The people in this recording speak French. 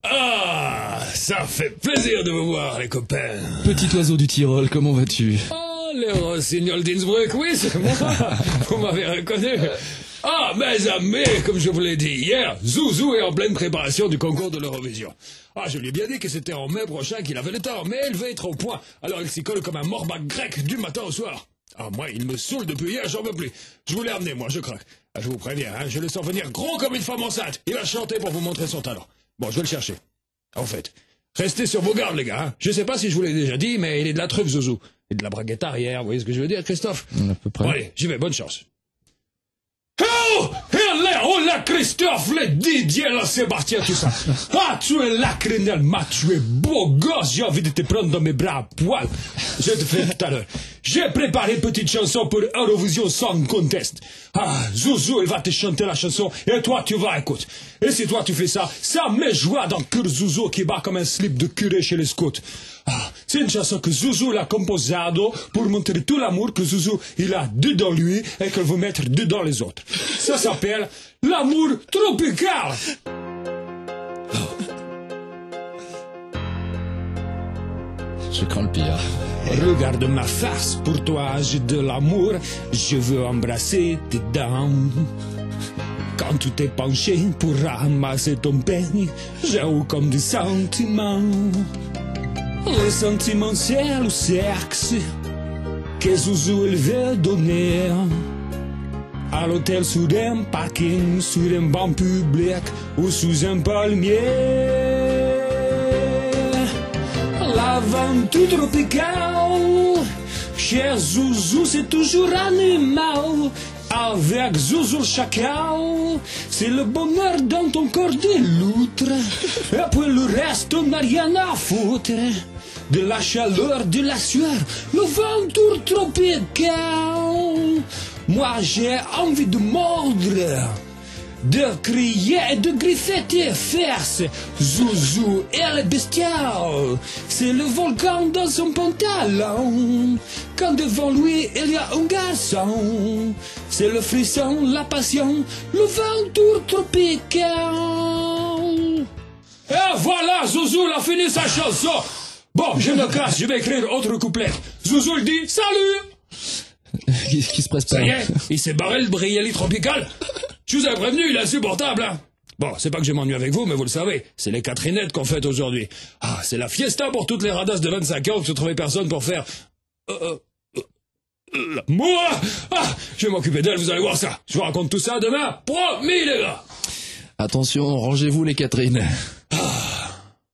Ah, ça fait plaisir de vous voir, les copains. Petit oiseau du Tyrol, comment vas-tu? Oh, le rossignol d'Innsbruck, oui, c'est moi. Vous m'avez reconnu. Ah, mes amis, comme je vous l'ai dit hier, Zouzou est en pleine préparation du concours de l'Eurovision. Ah, je lui ai bien dit que c'était en mai prochain qu'il avait le temps, mais il veut être au point. Alors il s'y colle comme un morbac grec du matin au soir. Ah, moi, il me saoule depuis hier, j'en veux plus. Je vous l'ai amené, moi, je craque. Ah, je vous préviens, hein, je le sens venir gros comme une femme enceinte. Il va chanter pour vous montrer son talent. Bon, je vais le chercher. En fait, restez sur vos gardes, les gars. Hein. Je sais pas si je vous l'ai déjà dit, mais il est de la truffe, Zouzou. Et de la braguette arrière, vous voyez ce que je veux dire, Christophe? À peu près. Bon, allez, j'y vais, bonne chance. Oh, là, Christophe, le Didier, là, Sébastien, tout ça. Ah, tu es là, Crenel, tu es beau gosse, j'ai envie de te prendre dans mes bras à poil. Je te fais tout à l'heure. J'ai préparé une petite chanson pour Eurovision Song Contest. Ah, Zouzou, il va te chanter la chanson, et toi, tu vas écouter. Et si toi, tu fais ça, ça met joie dans le cœur Zouzou qui bat comme un slip de curé chez les scouts. Ah, c'est une chanson que Zouzou l'a composée pour montrer tout l'amour que Zouzou, il a dedans lui et qu'il veut mettre dedans les autres. Ça s'appelle l'amour tropical. Je crains le pire. Regarde ma face, pour toi j'ai de l'amour, je veux embrasser tes dents. Quand tu t'es penché pour ramasser ton peigne, j'ai eu comme des sentiments. Les sentiments c'est le sexe que Zouzou il veut donner. À l'hôtel sous un parking, sur un banc public ou sous un palmier. L'aventure tropicale, cher Zouzou, c'est toujours animal. Avec Zouzou le chacal, c'est le bonheur dans ton corps de loutre. Et puis le reste, on n'a rien à foutre. De la chaleur, de la sueur, l'aventure tropicale. Moi j'ai envie de mordre, de crier et de griffer tes fesses. Zouzou est bestial, c'est le volcan dans son pantalon. Quand devant lui il y a un garçon, c'est le frisson, la passion, l'aventure tropicale. Et voilà, Zouzou a fini sa chanson. Bon, je me casse, je vais écrire autre couplet. Zouzou il dit salut. Qui se presse pas. Ça y est, il s'est barré le Brielli tropical. Je vous ai prévenu, il est insupportable, hein. Bon, c'est pas que je m'ennuie avec vous, mais vous le savez, c'est les Catherinettes qu'on fête aujourd'hui. Ah, c'est la fiesta pour toutes les radasses de 25 ans qui ne trouvaient personne pour faire... Moi. Ah, je vais m'occuper d'elle, vous allez voir ça. Je vous raconte tout ça demain, promis les gars. Attention, rangez-vous les Catherine.